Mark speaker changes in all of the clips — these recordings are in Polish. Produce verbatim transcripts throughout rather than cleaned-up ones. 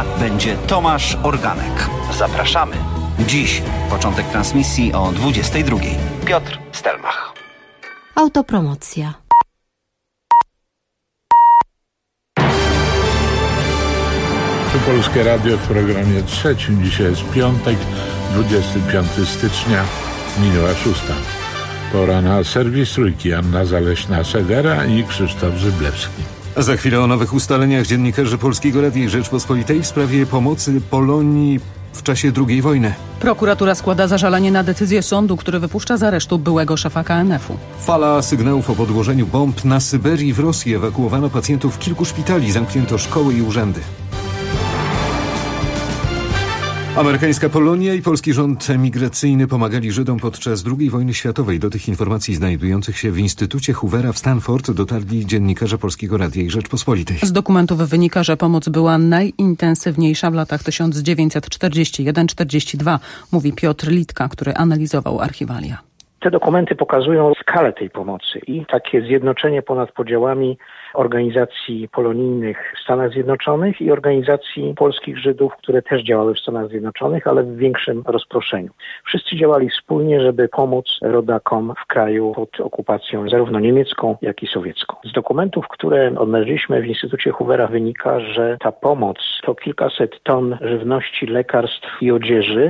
Speaker 1: Popołudnia będzie Tomasz Organek. Zapraszamy. Dziś początek transmisji o dwudziestej drugiej. Piotr Stelmach.
Speaker 2: Autopromocja.
Speaker 3: Tu Polskie Radio w programie trzecim. Dzisiaj jest piątek, dwudziestego piątego stycznia, minęła szósta. Pora na serwis Trójki. Anna Zaleśna-Segera i Krzysztof Zyblewski.
Speaker 4: Za chwilę o nowych ustaleniach dziennikarzy Polskiego Radia i Rzeczpospolitej w sprawie pomocy Polonii w czasie drugiej wojny.
Speaker 5: Prokuratura składa zażalenie na decyzję sądu, który wypuszcza z aresztu byłego szefa K N F-u.
Speaker 4: Fala sygnałów o podłożeniu bomb na Syberii w Rosji. Ewakuowano pacjentów kilku szpitali, zamknięto szkoły i urzędy. Amerykańska Polonia i polski rząd emigracyjny pomagali Żydom podczas drugiej wojny światowej. Do tych informacji znajdujących się w Instytucie Hoovera w Stanford dotarli dziennikarze Polskiego Radia i Rzeczpospolitej.
Speaker 5: Z dokumentów wynika, że pomoc była najintensywniejsza w latach tysiąc dziewięćset czterdziesty pierwszy do czterdziestego drugiego, mówi Piotr Litka, który analizował archiwalia.
Speaker 6: Te dokumenty pokazują skalę tej pomocy i takie zjednoczenie ponad podziałami organizacji polonijnych w Stanach Zjednoczonych i organizacji polskich Żydów, które też działały w Stanach Zjednoczonych, ale w większym rozproszeniu. Wszyscy działali wspólnie, żeby pomóc rodakom w kraju pod okupacją zarówno niemiecką, jak i sowiecką. Z dokumentów, które odnaleźliśmy w Instytucie Hoovera, wynika, że ta pomoc to kilkaset ton żywności, lekarstw i odzieży.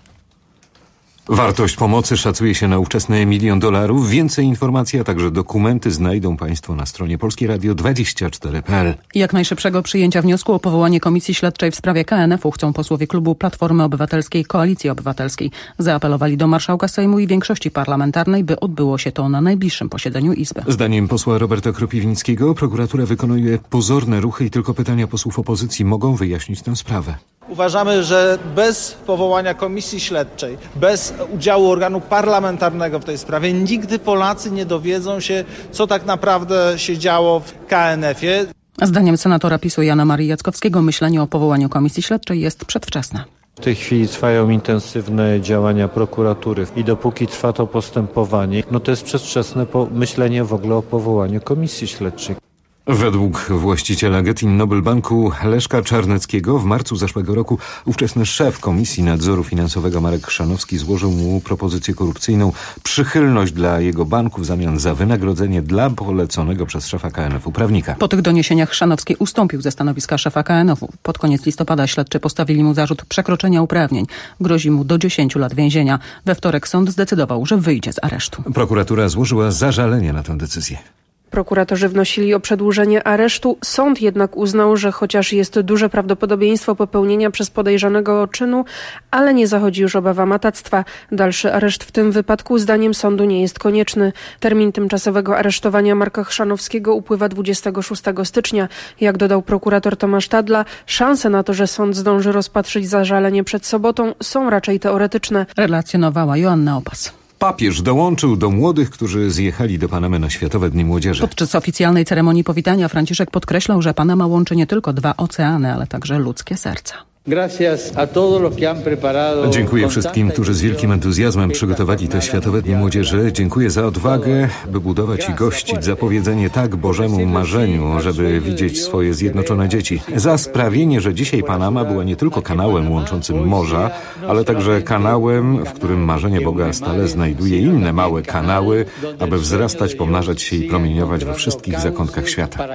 Speaker 4: Wartość pomocy szacuje się na ówczesny milion dolarów. Więcej informacji, a także dokumenty znajdą Państwo na stronie polskie radio dwadzieścia cztery kropka p l.
Speaker 5: Jak najszybszego przyjęcia wniosku o powołanie Komisji Śledczej w sprawie K N F-u chcą posłowie klubu Platformy Obywatelskiej Koalicji Obywatelskiej. Zaapelowali do marszałka Sejmu i większości parlamentarnej, by odbyło się to na najbliższym posiedzeniu Izby.
Speaker 4: Zdaniem posła Roberta Kropiwnickiego prokuratura wykonuje pozorne ruchy i tylko pytania posłów opozycji mogą wyjaśnić tę sprawę.
Speaker 7: Uważamy, że bez powołania komisji śledczej, bez udziału organu parlamentarnego w tej sprawie nigdy Polacy nie dowiedzą się, co tak naprawdę się działo w K N F-ie.
Speaker 5: Zdaniem senatora PiSu Jana Marii Jackowskiego myślenie o powołaniu komisji śledczej jest przedwczesne.
Speaker 8: W tej chwili trwają intensywne działania prokuratury i dopóki trwa to postępowanie, no to jest przedwczesne myślenie w ogóle o powołaniu komisji śledczej.
Speaker 4: Według właściciela Getin Nobel Banku Leszka Czarneckiego w marcu zeszłego roku ówczesny szef Komisji Nadzoru Finansowego Marek Chrzanowski złożył mu propozycję korupcyjną, przychylność dla jego banku w zamian za wynagrodzenie dla poleconego przez szefa K N F-u prawnika.
Speaker 5: Po tych doniesieniach Chrzanowski ustąpił ze stanowiska szefa K N F-u. Pod koniec listopada śledczy postawili mu zarzut przekroczenia uprawnień. Grozi mu do dziesięciu lat więzienia. We wtorek sąd zdecydował, że wyjdzie z aresztu.
Speaker 4: Prokuratura złożyła zażalenie na tę decyzję.
Speaker 9: Prokuratorzy wnosili o przedłużenie aresztu. Sąd jednak uznał, że chociaż jest duże prawdopodobieństwo popełnienia przez podejrzanego czynu, ale nie zachodzi już obawa matactwa. Dalszy areszt w tym wypadku zdaniem sądu nie jest konieczny. Termin tymczasowego aresztowania Marka Chrzanowskiego upływa dwudziestego szóstego stycznia. Jak dodał prokurator Tomasz Tadla, szanse na to, że sąd zdąży rozpatrzyć zażalenie przed sobotą, są raczej teoretyczne.
Speaker 5: Relacjonowała Joanna Opas.
Speaker 4: Papież dołączył do młodych, którzy zjechali do Panamy na Światowe Dni Młodzieży.
Speaker 5: Podczas oficjalnej ceremonii powitania Franciszek podkreślał, że Panama łączy nie tylko dwa oceany, ale także ludzkie serca.
Speaker 4: Dziękuję wszystkim, którzy z wielkim entuzjazmem przygotowali te Światowe Dni Młodzieży. Dziękuję za odwagę, by budować i gościć, za powiedzenie tak Bożemu marzeniu, żeby widzieć swoje zjednoczone dzieci. Za sprawienie, że dzisiaj Panama była nie tylko kanałem łączącym morza, ale także kanałem, w którym marzenie Boga stale znajduje inne małe kanały, aby wzrastać, pomnażać się i promieniować we wszystkich zakątkach świata.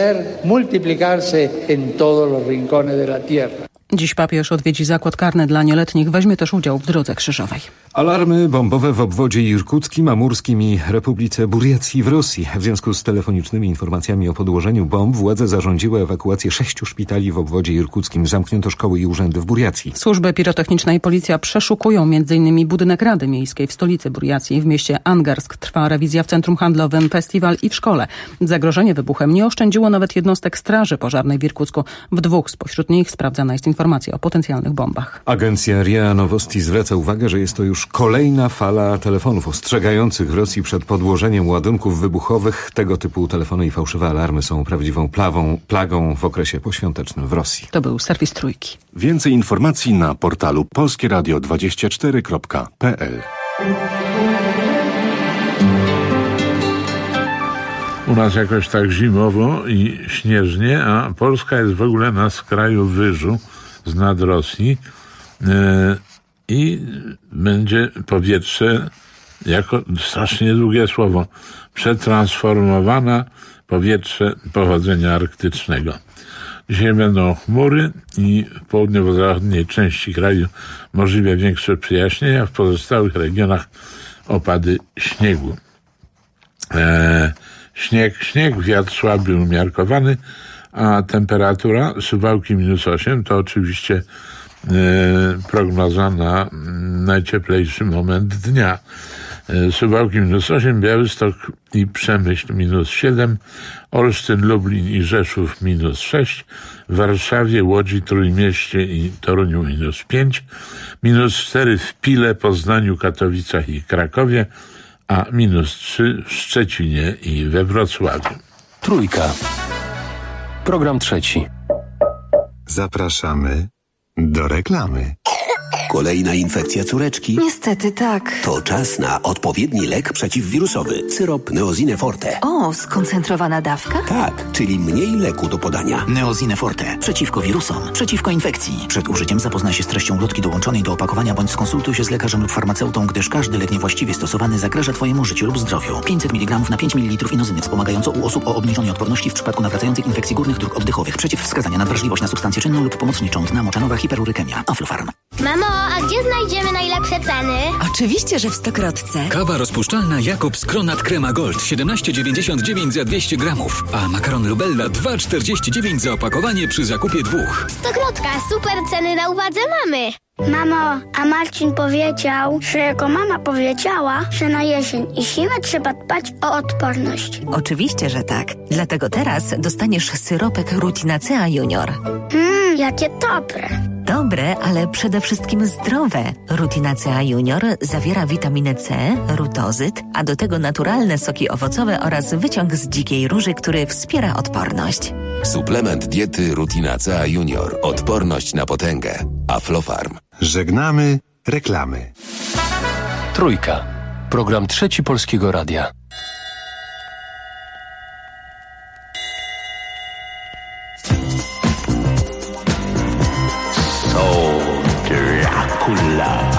Speaker 5: Dziś papież odwiedzi zakład karny dla nieletnich, weźmie też udział w Drodze Krzyżowej.
Speaker 4: Alarmy bombowe w obwodzie irkuckim, amurskim i Republice Buriacji w Rosji. W związku z telefonicznymi informacjami o podłożeniu bomb władze zarządziły ewakuację sześciu szpitali w obwodzie irkuckim. Zamknięto szkoły i urzędy w Buriacji.
Speaker 5: Służby pirotechniczne i policja przeszukują między innymi budynek Rady Miejskiej w stolicy Buriacji. W mieście Angarsk trwa rewizja w centrum handlowym, festiwal i w szkole. Zagrożenie wybuchem nie oszczędziło nawet jednostek straży pożarnej w Irkucku. W dwóch spośród nich sprawdzana jest informacja o potencjalnych bombach.
Speaker 4: Agencja R I A Nowosti zwraca uwagę, że jest to już kolejna fala telefonów ostrzegających w Rosji przed podłożeniem ładunków wybuchowych. Tego typu telefony i fałszywe alarmy są prawdziwą plawą, plagą w okresie poświątecznym w Rosji.
Speaker 5: To był serwis Trójki.
Speaker 10: Więcej informacji na portalu polskie radio dwadzieścia cztery kropka p l.
Speaker 3: U nas jakoś tak zimowo i śnieżnie, a Polska jest w ogóle na skraju wyżu. z nad Rosji i będzie powietrze, jako strasznie długie słowo, przetransformowana powietrze pochodzenia arktycznego. Dzisiaj będą chmury i w południowo-zachodniej części kraju możliwe większe przejaśnienia, w pozostałych regionach opady śniegu. Eee, śnieg, śnieg, wiatr słaby, umiarkowany, a temperatura Suwałki minus osiem to oczywiście e, prognoza na najcieplejszy moment dnia. E, Suwałki minus osiem, Białystok i Przemyśl minus siedem, Olsztyn, Lublin i Rzeszów minus sześć, w Warszawie, Łodzi, Trójmieście i Toruniu minus pięć, minus cztery w Pile, Poznaniu, Katowicach i Krakowie, a minus trzy w Szczecinie i we Wrocławiu.
Speaker 11: Trójka. Program trzeci.
Speaker 10: Zapraszamy do reklamy.
Speaker 12: Kolejna infekcja córeczki?
Speaker 13: Niestety tak.
Speaker 12: To czas na odpowiedni lek przeciwwirusowy. Syrop Neosine Forte.
Speaker 13: O, skoncentrowana dawka?
Speaker 12: Tak, czyli mniej leku do podania.
Speaker 14: Neosine Forte. Przeciwko wirusom, przeciwko infekcji. Przed użyciem zapoznaj się z treścią ulotki dołączonej do opakowania bądź skonsultuj się z lekarzem lub farmaceutą, gdyż każdy lek niewłaściwie stosowany zagraża Twojemu życiu lub zdrowiu. pięćset miligramów na pięć mililitrów inozyny wspomagająco u osób o obniżonej odporności w przypadku nawracających infekcji górnych dróg oddechowych. Przeciwwskazania: nadwrażliwość na substancję czynną lub pomocniczą, dna moczanowa, hiperurykemia. Aflofarm.
Speaker 15: Mamo, a gdzie znajdziemy najlepsze ceny?
Speaker 16: Oczywiście, że w Stokrotce.
Speaker 17: Kawa rozpuszczalna Jakobs Kronat Crema Gold siedemnaście dziewięćdziesiąt dziewięć za dwieście gramów, a makaron Lubella dwa czterdzieści dziewięć za opakowanie przy zakupie dwóch.
Speaker 15: Stokrotka, super ceny na uwadze mamy.
Speaker 18: Mamo, a Marcin powiedział, że jego mama powiedziała, że na jesień i zimę trzeba dbać o odporność.
Speaker 16: Oczywiście, że tak. Dlatego teraz dostaniesz syropek Rutinacea Junior.
Speaker 18: Mmm, jakie dobre.
Speaker 16: Dobre, ale przede wszystkim zdrowe. Rutinacea Junior zawiera witaminę C, rutozyt, a do tego naturalne soki owocowe oraz wyciąg z dzikiej róży, który wspiera odporność.
Speaker 19: Suplement diety Rutinacea Junior. Odporność na potęgę. Aflofarm.
Speaker 10: Żegnamy reklamy.
Speaker 11: Trójka. Program trzeci Polskiego Radia.
Speaker 20: So Dracula.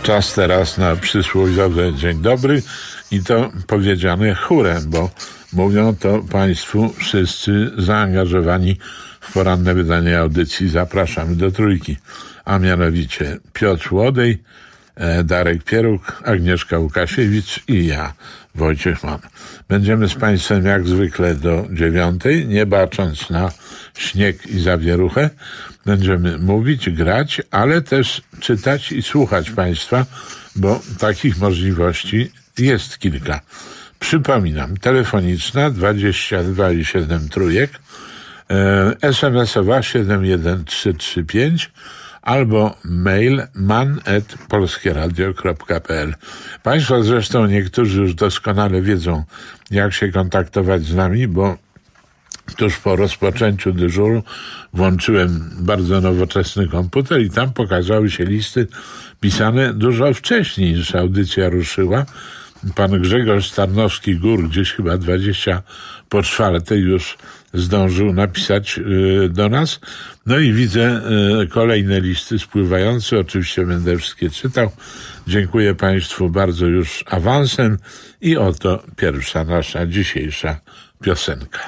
Speaker 3: Czas teraz na przysłowiowe dzień dobry i to powiedziane chórem, bo mówią to Państwu wszyscy zaangażowani w poranne wydanie audycji Zapraszamy do Trójki, a mianowicie Piotr Łodej, Darek Pieruk, Agnieszka Łukasiewicz i ja, Wojciech Mann. Będziemy z Państwem jak zwykle do dziewiątej, nie bacząc na śnieg i zawieruchę. Będziemy mówić, grać, ale też czytać i słuchać Państwa, bo takich możliwości jest kilka. Przypominam, telefoniczna dwadzieścia dwa i siedem trójek, es em esowa siedem jeden trzy trzy pięć albo mail man at polskieradio kropka p l. Państwo zresztą niektórzy już doskonale wiedzą, jak się kontaktować z nami, bo tuż po rozpoczęciu dyżuru włączyłem bardzo nowoczesny komputer i tam pokazały się listy pisane dużo wcześniej niż audycja ruszyła. Pan Grzegorz Tarnowski-Gór gdzieś chyba dwadzieścia po czwartej już zdążył napisać y, do nas. No i widzę y, kolejne listy spływające. Oczywiście będę wszystkie czytał. Dziękuję Państwu bardzo już awansem i oto pierwsza nasza dzisiejsza piosenka.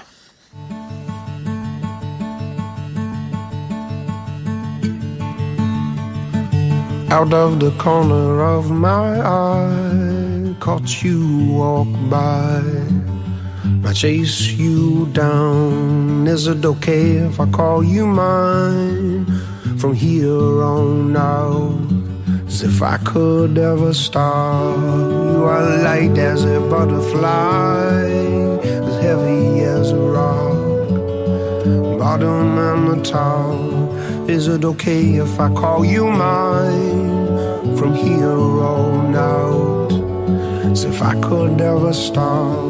Speaker 21: Out of the corner of my eye, caught you walk by. I chase you down. Is it okay if I call you mine? From here on out, as if I could ever stop. You are light as a butterfly, as heavy as a rock. Bottom and the top. Is it okay if I call you mine? From here on out, as if I could ever stop.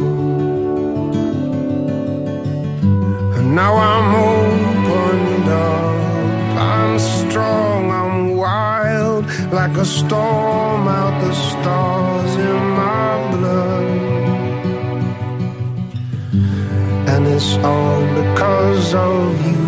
Speaker 21: And now I'm opened up, I'm strong, I'm wild, like a storm out the stars in my blood. And it's all because of you,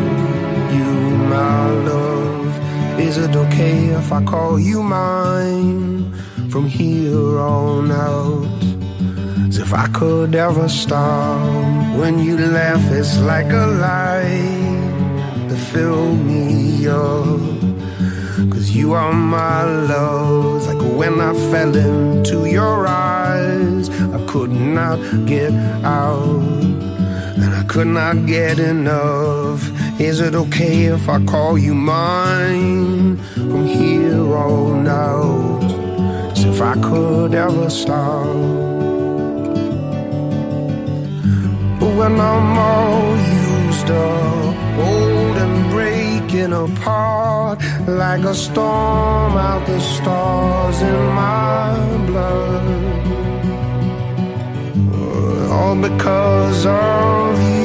Speaker 21: my love. Is it okay if I call you mine? From here on out, as if I could ever stop. When you laugh it's like a light that fill me up. Cause you are my love. It's like when I fell into your eyes, I could not get out, and I could not get enough. Is it okay if I call you mine? From here on out, as if I could ever stop. But when I'm all used up, old and breaking apart, like a storm out the stars in my blood, all because of you,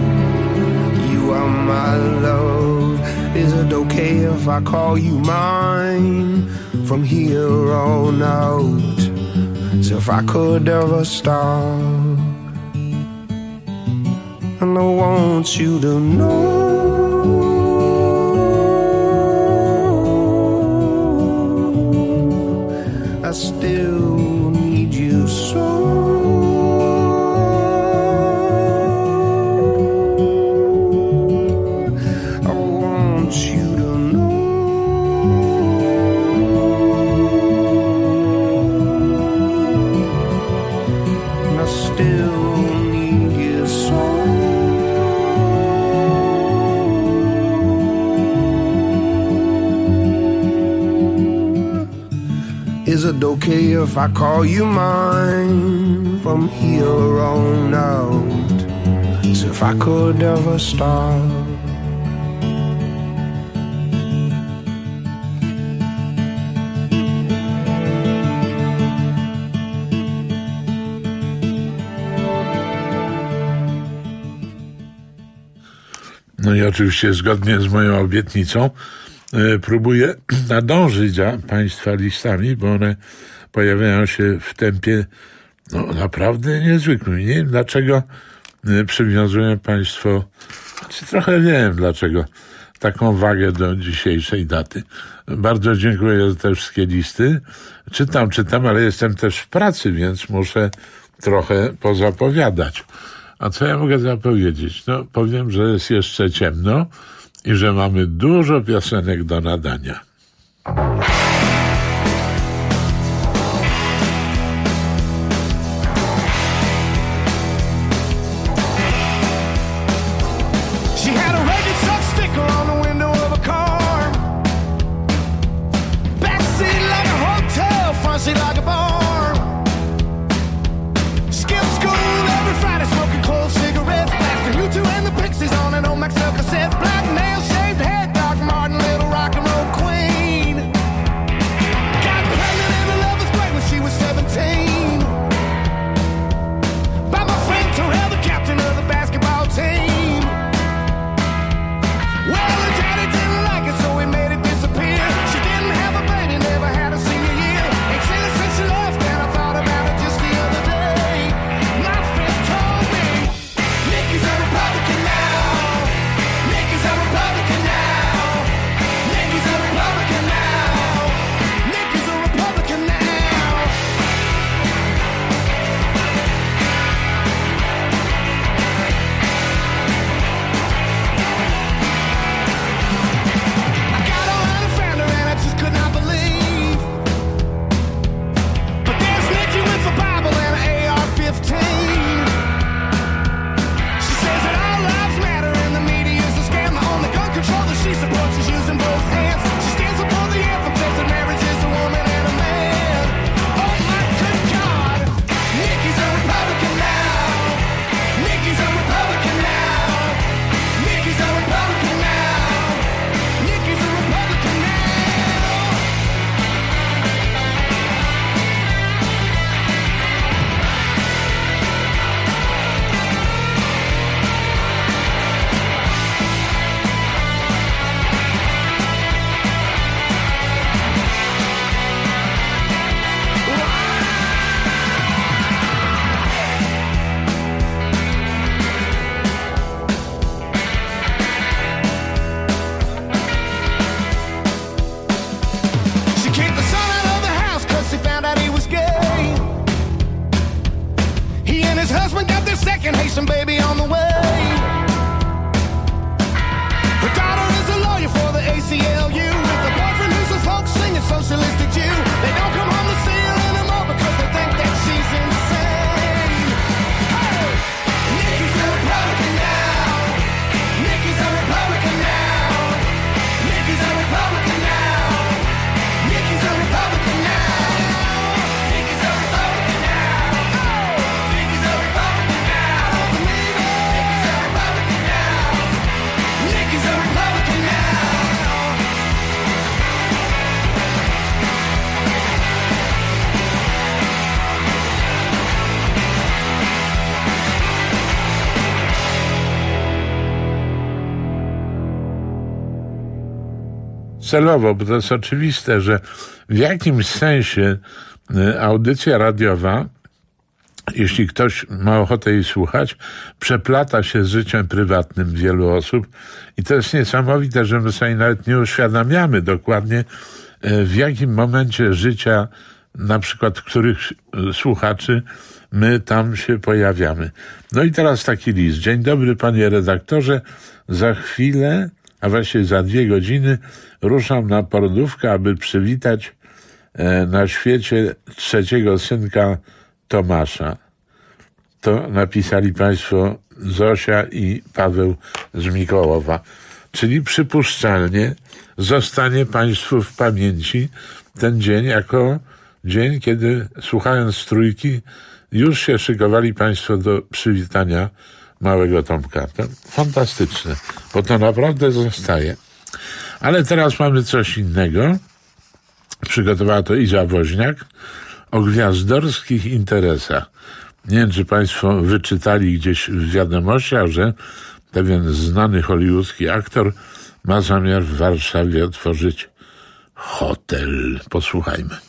Speaker 21: my love. Is it okay if I call you mine? From here on out, as if I could ever stop. And I want you to know I still need you so. Is it okay if I call you mine? From here on out, as if I could ever stop.
Speaker 3: No i oczywiście zgodnie z moją obietnicą próbuję nadążyć za Państwa listami, bo one pojawiają się w tempie no, naprawdę niezwykłym. Nie wiem, dlaczego przywiązują Państwo, znaczy trochę wiem dlaczego, taką wagę do dzisiejszej daty. Bardzo dziękuję za te wszystkie listy. Czytam, czytam, ale jestem też w pracy, więc muszę trochę pozapowiadać. A co ja mogę zapowiedzieć? No, powiem, że jest jeszcze ciemno i że mamy dużo piosenek do nadania. Celowo, bo to jest oczywiste, że w jakimś sensie audycja radiowa, jeśli ktoś ma ochotę jej słuchać, przeplata się z życiem prywatnym wielu osób i to jest niesamowite, że my sobie nawet nie uświadamiamy dokładnie, w jakim momencie życia, na przykład których słuchaczy, my tam się pojawiamy. No i teraz taki list. Dzień dobry, panie redaktorze. Za chwilę, a właściwie za dwie godziny ruszam na porodówkę, aby przywitać e, na świecie trzeciego synka Tomasza. To napisali państwo Zosia i Paweł z Mikołowa. Czyli przypuszczalnie zostanie państwu w pamięci ten dzień jako dzień, kiedy słuchając Trójki już się szykowali państwo do przywitania małego Tomka. To fantastyczne, bo to naprawdę zostaje. Ale teraz mamy coś innego. Przygotowała to Iza Woźniak o gwiazdorskich interesach. Nie wiem, czy państwo wyczytali gdzieś w wiadomościach, że pewien znany hollywoodzki aktor ma zamiar w Warszawie otworzyć hotel. Posłuchajmy.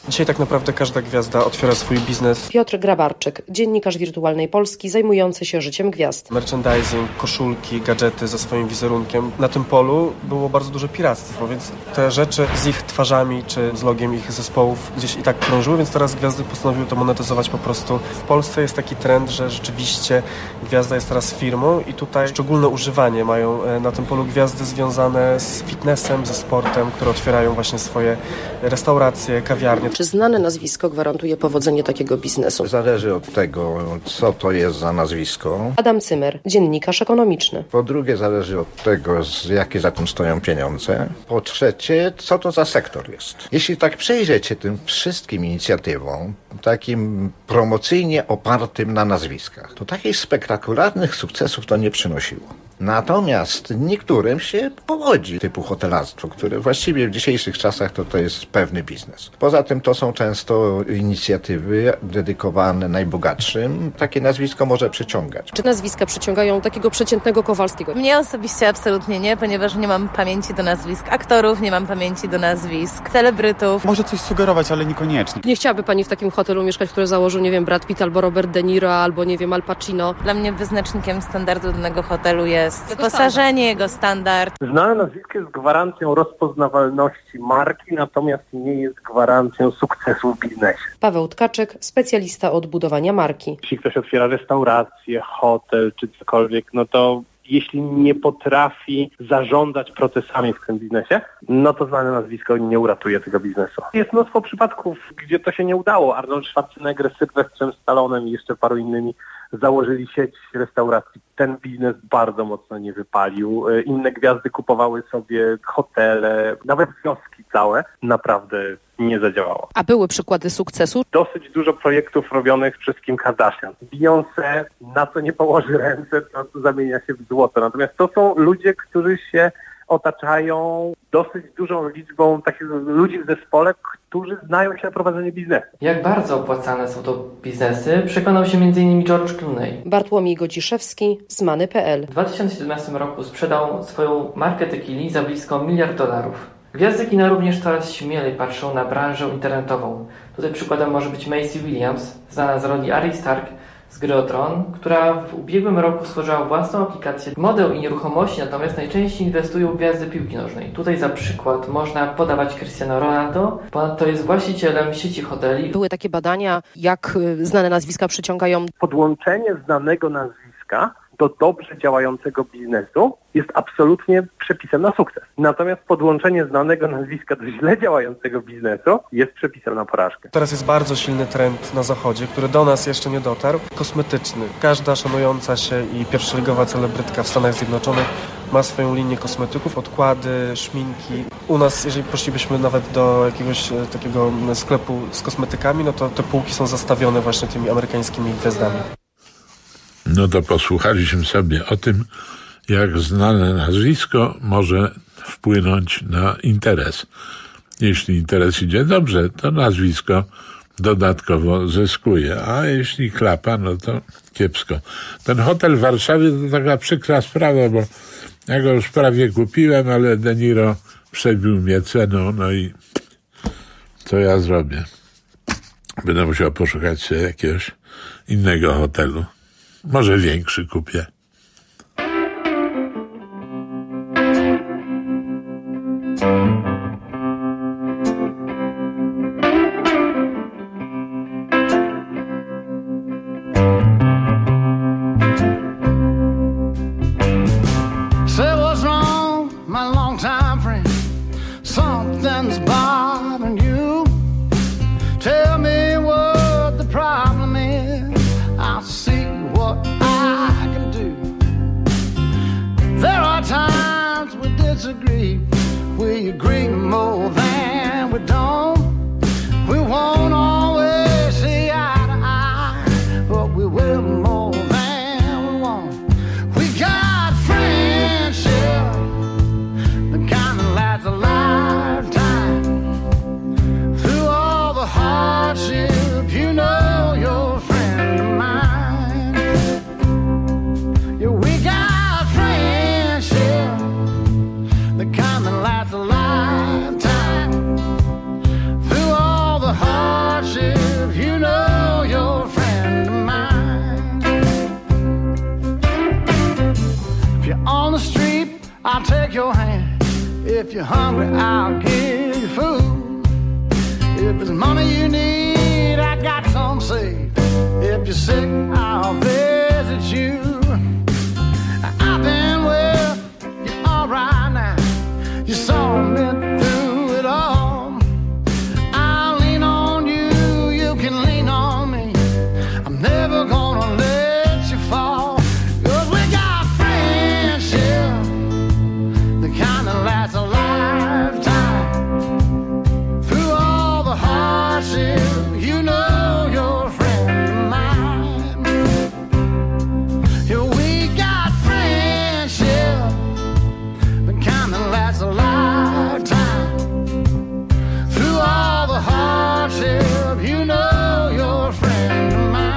Speaker 1: Dzisiaj tak naprawdę każda gwiazda otwiera swój biznes.
Speaker 22: Piotr Grabarczyk, dziennikarz Wirtualnej Polski zajmujący się życiem gwiazd.
Speaker 1: Merchandising, koszulki, gadżety ze swoim wizerunkiem. Na tym polu było bardzo duże piractwo, więc te rzeczy z ich twarzami czy z logiem ich zespołów gdzieś i tak krążyły, więc teraz gwiazdy postanowiły to monetyzować po prostu. W Polsce jest taki trend, że rzeczywiście gwiazda jest teraz firmą i tutaj szczególne używanie mają na tym polu gwiazdy związane z fitnessem, ze sportem, które otwierają właśnie swoje restauracje, kawiarnie.
Speaker 22: Czy znane nazwisko gwarantuje powodzenie takiego biznesu?
Speaker 23: Zależy od tego, co to jest za nazwisko.
Speaker 22: Adam Cymer, dziennikarz ekonomiczny.
Speaker 23: Po drugie, zależy od tego, z jakie za tym stoją pieniądze. Po trzecie, co to za sektor jest. Jeśli tak przejrzycie tym wszystkim inicjatywom, takim promocyjnie opartym na nazwiskach, to takich spektakularnych sukcesów to nie przynosiło. Natomiast niektórym się powodzi, typu hotelarstwo, które właściwie w dzisiejszych czasach to, to jest pewny biznes. Poza tym to są często inicjatywy dedykowane najbogatszym. Takie nazwisko może przyciągać.
Speaker 22: Czy nazwiska przyciągają takiego przeciętnego Kowalskiego?
Speaker 24: Mnie osobiście absolutnie nie, ponieważ nie mam pamięci do nazwisk aktorów, nie mam pamięci do nazwisk celebrytów.
Speaker 25: Może coś sugerować, ale niekoniecznie.
Speaker 22: Nie chciałaby pani w takim hotelu mieszkać, który założył, nie wiem, Brad Pitt albo Robert De Niro, albo nie wiem, Al Pacino?
Speaker 24: Dla mnie wyznacznikiem standardu danego hotelu jest wyposażenie, jego standard.
Speaker 26: Znane nazwisko jest gwarancją rozpoznawalności marki, natomiast nie jest gwarancją sukcesu w biznesie.
Speaker 22: Paweł Tkaczyk, specjalista od budowania marki.
Speaker 26: Jeśli ktoś otwiera restaurację, hotel czy cokolwiek, no to jeśli nie potrafi zarządzać procesami w tym biznesie, no to znane nazwisko nie uratuje tego biznesu. Jest mnóstwo przypadków, gdzie to się nie udało. Arnold Schwarzenegger z Sylwestrem Stallonem i jeszcze paru innymi założyli sieć restauracji. Ten biznes bardzo mocno nie wypalił. Inne gwiazdy kupowały sobie hotele, nawet wioski całe. Naprawdę nie zadziałało.
Speaker 22: A były przykłady sukcesu?
Speaker 26: Dosyć dużo projektów robionych przez Kim Kardashian. Beyoncé, na co nie położy ręce, to, to zamienia się w złoto. Natomiast to są ludzie, którzy się otaczają dosyć dużą liczbą takich ludzi w zespole, którzy znają się na prowadzeniu biznesu.
Speaker 27: Jak bardzo opłacane są to biznesy, przekonał się między innymi George Clooney.
Speaker 22: Bartłomiej Godziszewski z Many kropka pe el.
Speaker 27: W dwa tysiące siedemnastym roku sprzedał swoją markę tequili za blisko miliard dolarów. Gwiazdy kina również coraz śmielej patrzą na branżę internetową. Tutaj przykładem może być Maisie Williams, znana z roli Arya Stark z gry o Tron, która w ubiegłym roku stworzyła własną aplikację model i nieruchomości, natomiast najczęściej inwestują w gwiazdy piłki nożnej. Tutaj za przykład można podawać Cristiano Ronaldo, ponadto jest właścicielem sieci hoteli.
Speaker 22: Były takie badania, jak znane nazwiska przyciągają.
Speaker 26: Podłączenie znanego nazwiska do dobrze działającego biznesu jest absolutnie przepisem na sukces. Natomiast podłączenie znanego nazwiska do źle działającego biznesu jest przepisem na porażkę.
Speaker 1: Teraz jest bardzo silny trend na zachodzie, który do nas jeszcze nie dotarł, kosmetyczny. Każda szanująca się i pierwszoligowa celebrytka w Stanach Zjednoczonych ma swoją linię kosmetyków, odkłady, szminki. U nas, jeżeli poszlibyśmy nawet do jakiegoś takiego sklepu z kosmetykami, no to te półki są zastawione właśnie tymi amerykańskimi gwiazdami.
Speaker 3: No to posłuchaliśmy sobie o tym, jak znane nazwisko może wpłynąć na interes. Jeśli interes idzie dobrze, to nazwisko dodatkowo zyskuje, a jeśli klapa, no to kiepsko. Ten hotel w Warszawie to taka przykra sprawa, bo ja go już prawie kupiłem, ale De Niro przebił mnie ceną, no i co ja zrobię? Będę musiał poszukać sobie jakiegoś innego hotelu. Może większy kupię.
Speaker 28: Say what's wrong, my long-time friend? Something's bothering you. Tell me what the problem is. I'll see what I can do. I'll take your hand. If you're hungry, I'll give you food. If it's money you need, I got some saved. If you're sick, I'll visit you. I've been well, you're alright now. You saw me through it all. I'll lean on you, you can lean on me. I'm never gonna let you fall. 'Cause we got friendship, the kind that lasts a lifetime. Through all the hardship, you know you're a friend of mine. Yeah, we got friendship, the kind that lasts a lifetime. Through all the hardship, you know you're a friend of mine.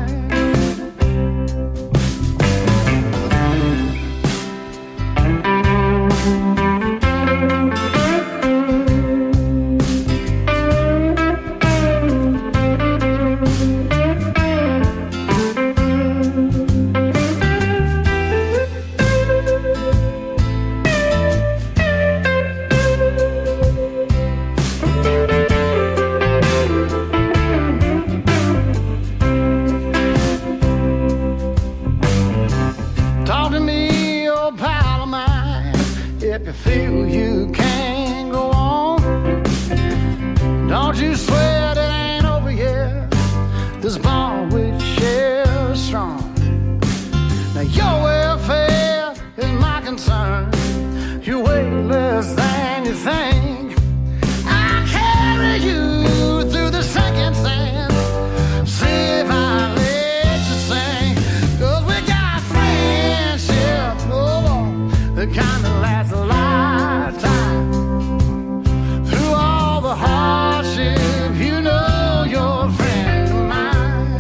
Speaker 28: Talk to me, old pal of mine, if you feel you can't go on. Don't you sweat, it ain't over yet. This bond we share is strong. Now your welfare is my concern. You weigh less than you think. I carry you through the sinking sand. See if I let you sing. 'Cause we got friendship, oh, the kind that lasts a lifetime. Through all the hardship, you know you're a friend of mine.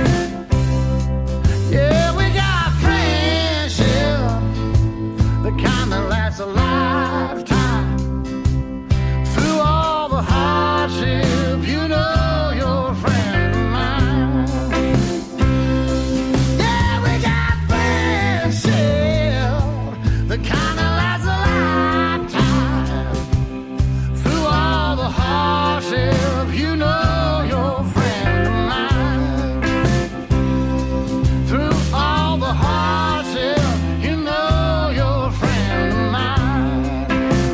Speaker 28: Yeah, we got friendship, the kind that lasts a lifetime. Through all the hardship, you know you're a friend of mine. Yeah, we got friendship, the kind that lasts a lifetime. Through all the hardship, you know you're a friend of mine. Through all the hardship, you know you're a friend of mine.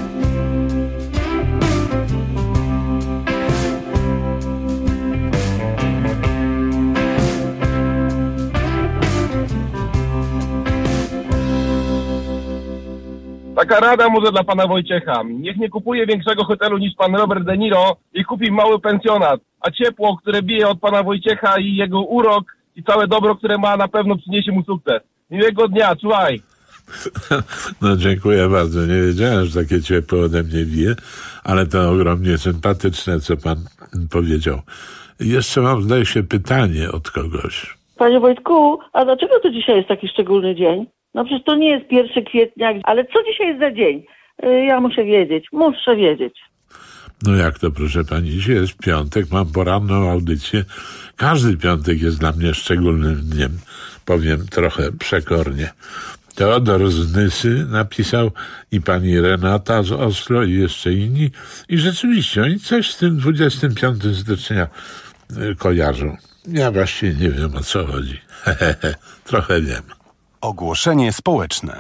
Speaker 2: Taka rada może dla pana Wojciecha. Niech nie kupuje większego hotelu niż pan Robert De Niro i kupi mały pensjonat. A ciepło, które bije od pana Wojciecha i jego urok i całe dobro, które ma, na pewno przyniesie mu sukces. Miłego dnia, czułaj.
Speaker 3: No dziękuję bardzo. Nie wiedziałem, że takie ciepło ode mnie bije, ale to ogromnie sympatyczne, co pan powiedział. Jeszcze mam, zdaje się, pytanie od kogoś.
Speaker 4: Panie Wojtku, a dlaczego to dzisiaj jest taki szczególny dzień? No przecież to nie jest pierwszego kwietnia, ale co dzisiaj jest za dzień? Y, Ja muszę wiedzieć, muszę wiedzieć.
Speaker 3: No jak to, proszę pani, dzisiaj jest piątek, mam poranną audycję. Każdy piątek jest dla mnie szczególnym dniem, powiem trochę przekornie. Teodor z Nysy napisał i pani Renata z Oslo i jeszcze inni. I rzeczywiście oni coś z tym dwudziestego piątego stycznia y, kojarzą. Ja właściwie nie wiem, o co chodzi. Trochę wiem.
Speaker 5: Ogłoszenie społeczne.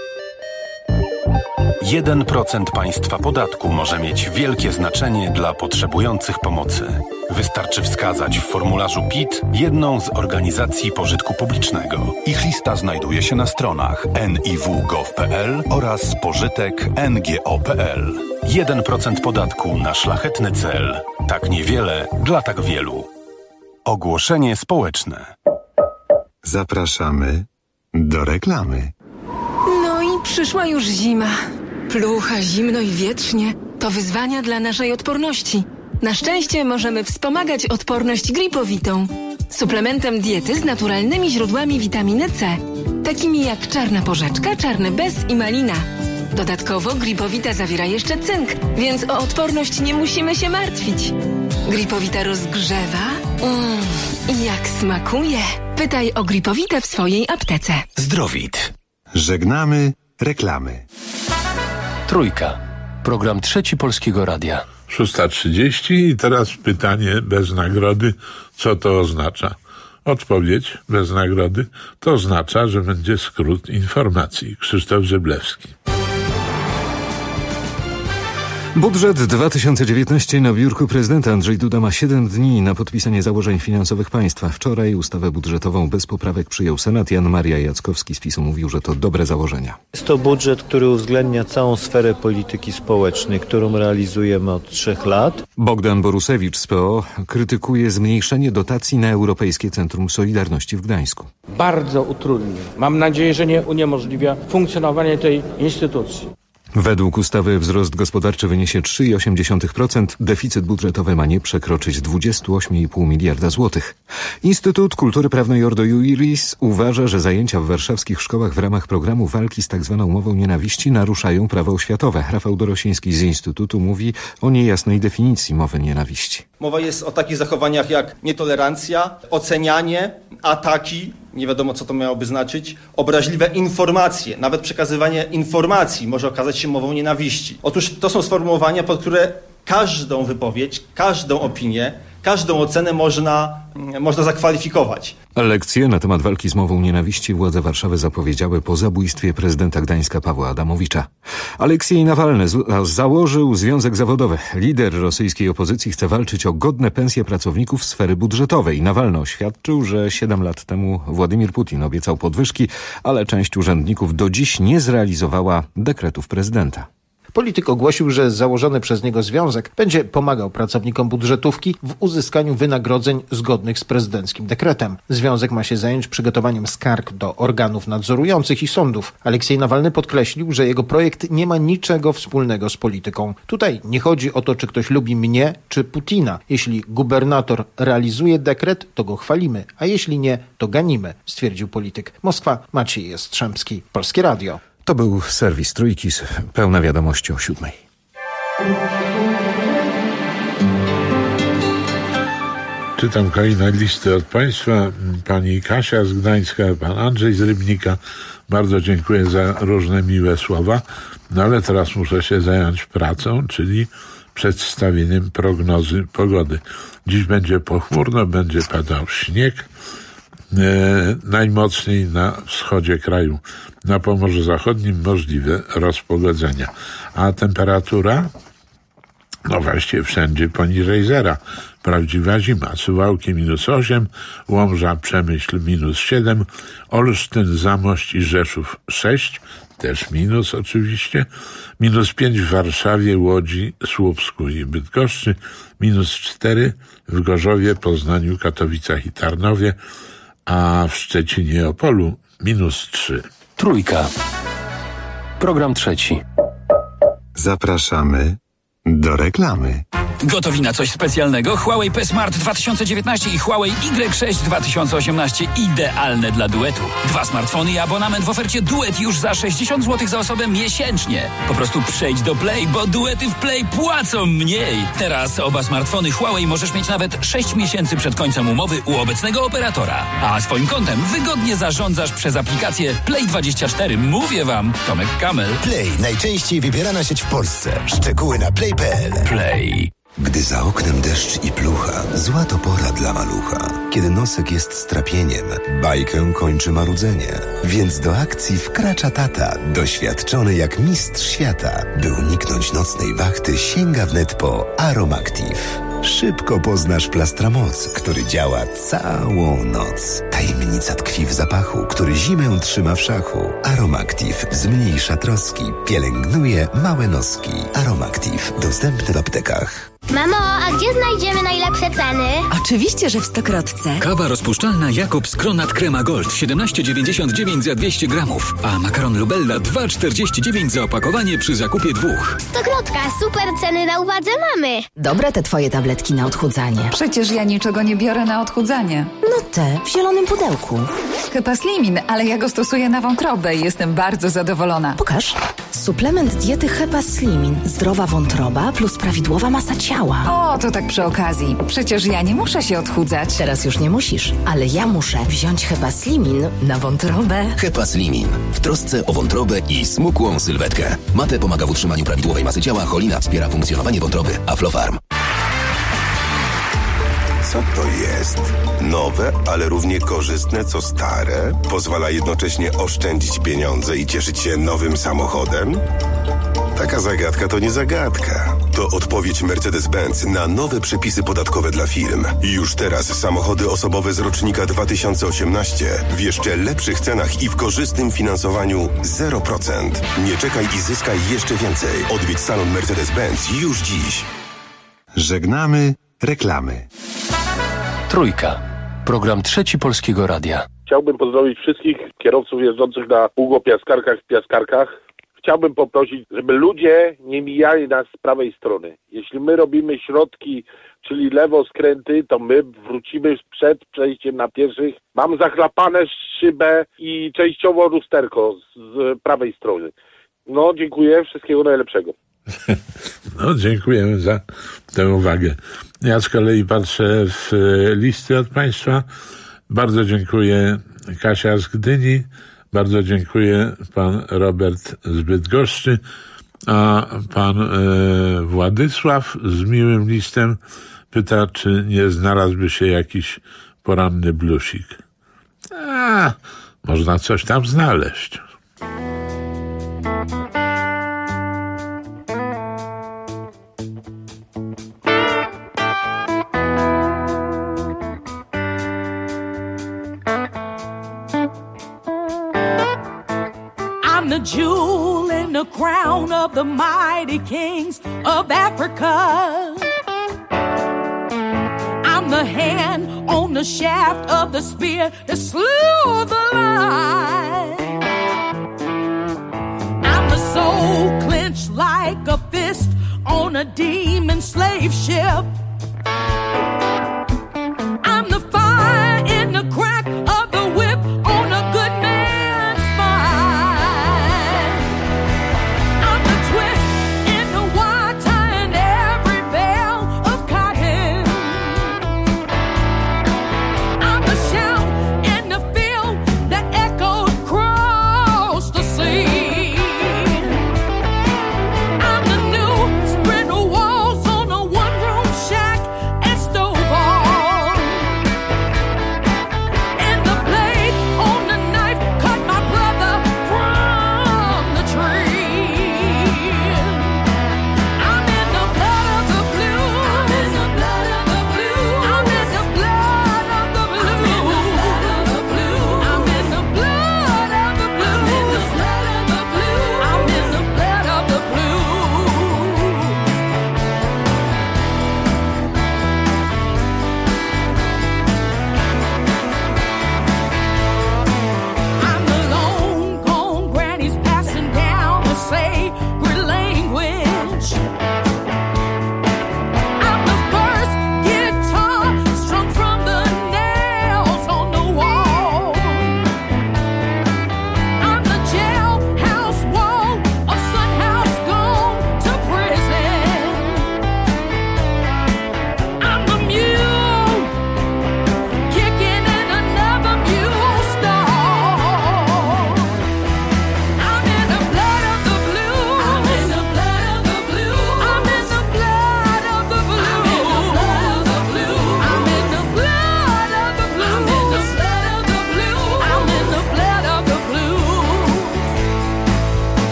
Speaker 5: jeden procent państwa podatku może mieć wielkie znaczenie dla potrzebujących pomocy. Wystarczy wskazać w formularzu P I T jedną z organizacji pożytku publicznego. Ich lista znajduje się na stronach n i w kropka gov kropka p l oraz pożytek kropka n g o kropka p l. jeden procent podatku na szlachetny cel. Tak niewiele dla tak wielu. Ogłoszenie społeczne.
Speaker 6: Zapraszamy do reklamy.
Speaker 7: No i przyszła już zima. Plucha, zimno i wietrznie to wyzwania dla naszej odporności. Na szczęście możemy wspomagać odporność gripowitą. Suplementem diety z naturalnymi źródłami witaminy C, takimi jak czarna porzeczka, czarny bez i malina. Dodatkowo gripowita zawiera jeszcze cynk, więc o odporność nie musimy się martwić. Gripowita rozgrzewa. Mmm, i jak smakuje. Pytaj o gripowitę w swojej aptece.
Speaker 6: Zdrowit. Żegnamy reklamy.
Speaker 11: Trójka. Program Trzeci Polskiego Radia.
Speaker 3: szósta trzydzieści i teraz pytanie bez nagrody. Co to oznacza? Odpowiedź bez nagrody to oznacza, że będzie skrót informacji. Krzysztof Zyblewski.
Speaker 8: Budżet dwa tysiące dziewiętnaście na biurku prezydenta. Andrzej Duda ma siedem dni na podpisanie założeń finansowych państwa. Wczoraj ustawę budżetową bez poprawek przyjął Senat. Jan Maria Jackowski z PiSu mówił, że to dobre założenia.
Speaker 9: Jest to budżet, który uwzględnia całą sferę polityki społecznej, którą realizujemy od trzech lat.
Speaker 8: Bogdan Borusewicz z P O krytykuje zmniejszenie dotacji na Europejskie Centrum Solidarności w Gdańsku.
Speaker 12: Bardzo utrudnia. Mam nadzieję, że nie uniemożliwia funkcjonowanie tej instytucji.
Speaker 8: Według ustawy wzrost gospodarczy wyniesie trzy przecinek osiem procent. Deficyt budżetowy ma nie przekroczyć dwadzieścia osiem przecinek pięć miliarda złotych. Instytut Kultury Prawnej Ordo Iuris uważa, że zajęcia w warszawskich szkołach w ramach programu walki z tzw. mową nienawiści naruszają prawo oświatowe. Rafał Dorosiński z Instytutu mówi o niejasnej definicji mowy nienawiści.
Speaker 13: Mowa jest o takich zachowaniach jak nietolerancja, ocenianie, ataki, nie wiadomo co to miałoby znaczyć, obraźliwe informacje, nawet przekazywanie informacji może okazać się mową nienawiści. Otóż to są sformułowania, pod które każdą wypowiedź, każdą opinię, każdą ocenę można, można zakwalifikować.
Speaker 8: Lekcje na temat walki z mową nienawiści władze Warszawy zapowiedziały po zabójstwie prezydenta Gdańska Pawła Adamowicza. Aleksiej Nawalny z- założył związek zawodowy. Lider rosyjskiej opozycji chce walczyć o godne pensje pracowników sfery budżetowej. Nawalny oświadczył, że siedem lat temu Władimir Putin obiecał podwyżki, ale część urzędników do dziś nie zrealizowała dekretów prezydenta.
Speaker 14: Polityk ogłosił, że założony przez niego związek będzie pomagał pracownikom budżetówki w uzyskaniu wynagrodzeń zgodnych z prezydenckim dekretem. Związek ma się zająć przygotowaniem skarg do organów nadzorujących i sądów. Aleksiej Nawalny podkreślił, że jego projekt nie ma niczego wspólnego z polityką. Tutaj nie chodzi o to, czy ktoś lubi mnie, czy Putina. Jeśli gubernator realizuje dekret, to go chwalimy, a jeśli nie, to ganimy, stwierdził polityk. Moskwa, Maciej Jastrzębski, Polskie Radio.
Speaker 8: To był serwis Trójki, pełna wiadomości o siódmej.
Speaker 3: Czytam kolejne listy od Państwa. Pani Kasia z Gdańska, pan Andrzej z Rybnika. Bardzo dziękuję za różne miłe słowa. No ale teraz muszę się zająć pracą, czyli przedstawieniem prognozy pogody. Dziś będzie pochmurno, będzie padał śnieg. E, najmocniej na wschodzie kraju. Na Pomorzu Zachodnim możliwe rozpogodzenia. A temperatura? No właściwie wszędzie poniżej zera. Prawdziwa zima. Suwałki minus osiem, Łomża, Przemyśl minus siedem, Olsztyn, Zamość i Rzeszów sześć, też minus oczywiście, minus pięć w Warszawie, Łodzi, Słupsku i Bydgoszczy, minus cztery w Gorzowie, Poznaniu, Katowicach i Tarnowie, a w Szczecinie i Opolu minus trzy.
Speaker 11: Trójka. Program trzeci.
Speaker 6: Zapraszamy do reklamy.
Speaker 15: Gotowi na coś specjalnego? Huawei P Smart dwa tysiące dziewiętnaście i Huawei Y sześć dwa tysiące osiemnaście idealne dla duetu. Dwa smartfony i abonament w ofercie duet już za sześćdziesiąt złotych za osobę miesięcznie. Po prostu przejdź do Play, bo duety w Play płacą mniej. Teraz oba smartfony Huawei możesz mieć nawet sześć miesięcy przed końcem umowy u obecnego operatora. A swoim kontem wygodnie zarządzasz przez aplikację Play dwadzieścia cztery. Mówię wam, Tomek Kamel.
Speaker 17: Play, najczęściej wybierana sieć w Polsce. Szczegóły na play kropka p l.
Speaker 15: Play.
Speaker 17: Gdy za oknem deszcz i plucha, zła to pora dla malucha. Kiedy nosek jest strapieniem, bajkę kończy marudzenie. Więc do akcji wkracza tata, doświadczony jak mistrz świata. By uniknąć nocnej wachty, sięga wnet po Aromactive. Szybko poznasz Plastramoc, który działa całą noc. Tajemnica tkwi w zapachu, który zimę trzyma w szachu. Aromactive zmniejsza troski, pielęgnuje małe noski. Aromactive dostępny w aptekach.
Speaker 18: Mamo, a gdzie znajdziemy najlepsze ceny?
Speaker 29: Oczywiście, że w Stokrotce.
Speaker 30: Kawa rozpuszczalna Jakobs Kronat Crema Gold siedemnaście dziewięćdziesiąt dziewięć za dwieście gramów, a makaron Lubella dwa czterdzieści dziewięć za opakowanie przy zakupie dwóch.
Speaker 18: Stokrotka, super ceny na uwadze mamy.
Speaker 29: Dobre te twoje tabletki na odchudzanie.
Speaker 31: Przecież ja niczego nie biorę na odchudzanie.
Speaker 29: No te, w zielonym pudełku.
Speaker 31: Chyba Slimin, ale ja go stosuję na wątrobę i jestem bardzo zadowolona.
Speaker 29: Pokaż. Suplement diety Hepa Slimin. Zdrowa wątroba plus prawidłowa masa ciała.
Speaker 31: O, to tak przy okazji. Przecież ja nie muszę się odchudzać.
Speaker 29: Teraz już nie musisz, ale ja muszę wziąć Hepa Slimin na wątrobę.
Speaker 10: Hepa Slimin. W trosce o wątrobę i smukłą sylwetkę. Mate pomaga w utrzymaniu prawidłowej masy ciała, cholina wspiera funkcjonowanie wątroby. Aflofarm.
Speaker 16: Co to jest? Nowe, ale równie korzystne co stare? Pozwala jednocześnie oszczędzić pieniądze i cieszyć się nowym samochodem? Taka zagadka to nie zagadka. To odpowiedź Mercedes-Benz na nowe przepisy podatkowe dla firm. Już teraz samochody osobowe z rocznika dwa tysiące osiemnaście w jeszcze lepszych cenach i w korzystnym finansowaniu zero procent. Nie czekaj i zyskaj jeszcze więcej. Odwiedź salon Mercedes-Benz już dziś.
Speaker 6: Żegnamy reklamy.
Speaker 11: Trójka. Program Trzeci Polskiego Radia.
Speaker 19: Chciałbym pozdrowić wszystkich kierowców jeżdżących na Ługo-Piaskarkach w Piaskarkach. Chciałbym poprosić, żeby ludzie nie mijali nas z prawej strony. Jeśli my robimy środki, czyli lewo skręty, to my wrócimy przed przejściem na pieszych. Mam zachlapane szybę i częściowo lusterko z prawej strony. No, dziękuję. Wszystkiego najlepszego.
Speaker 3: No, dziękujemy za tę uwagę. Ja z kolei patrzę w listy od Państwa. Bardzo dziękuję Kasia z Gdyni. Bardzo dziękuję pan Robert z Bydgoszczy. A pan e, Władysław z miłym listem pyta, czy nie znalazłby się jakiś poranny bluesik. A, można coś tam znaleźć.
Speaker 20: The jewel in the crown of the mighty kings of Africa. I'm the hand on the shaft of the spear that slew the lion. I'm the soul clenched like a fist on a demon slave ship. I'm the fire in the crack of the whip on a good man's spine.